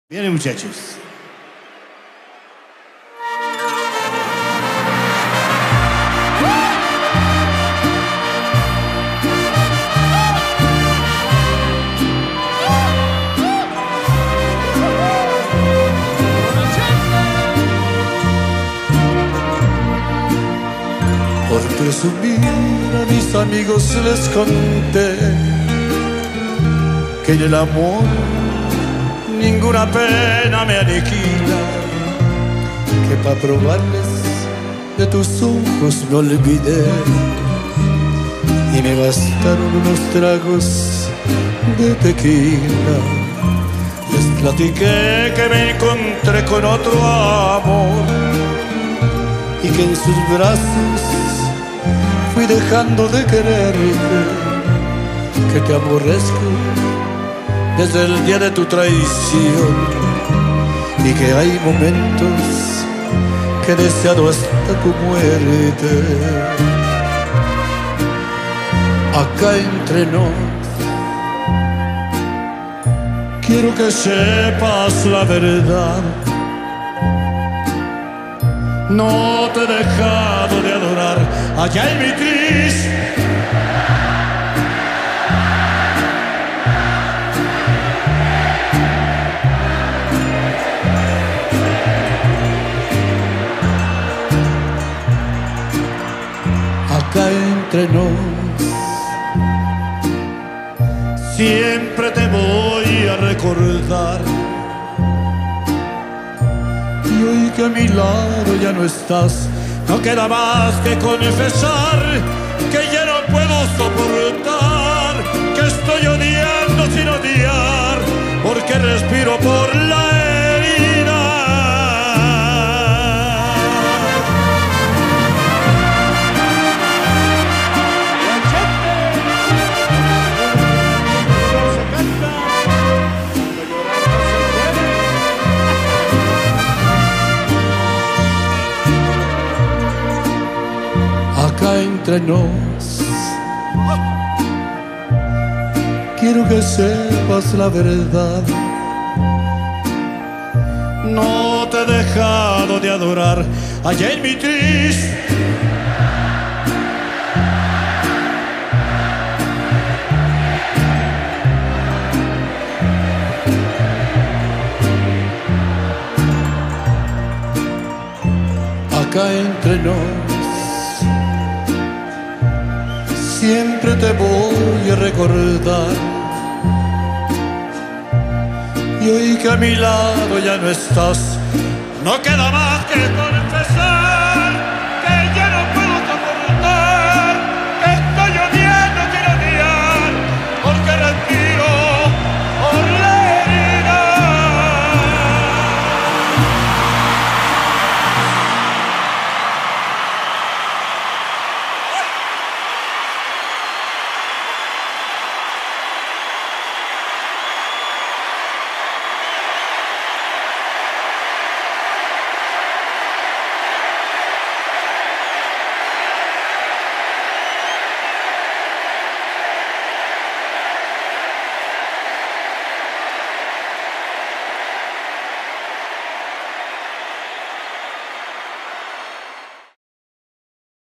Vienen, muchachos. Por presumir a mis amigos les conté que en el amor ninguna pena me aniquila, que pa' probarles de tus ojos me olvidé y me bastaron unos tragos de tequila. Les platiqué que me encontré con otro amor y que en sus brazos fui dejando de quererte, que te aborrezco desde el día de tu traición y que hay momentos que he deseado hasta tu muerte. Acá entre nos quiero que sepas la verdad. No te he dejado de adorar allá en mi tris. Acá entre nos siempre te voy a recordar. Y hoy que a mi lado ya no estás, no queda más que confesar que ya no puedo soportar, que estoy odiando sin odiar, porque respiro por la herida. Acá entre nos quiero que sepas la verdad. No te he dejado de adorar allá en mi tris. Acá entre nos siempre te voy a recordar. Y hoy que a mi lado ya no estás, no queda más que con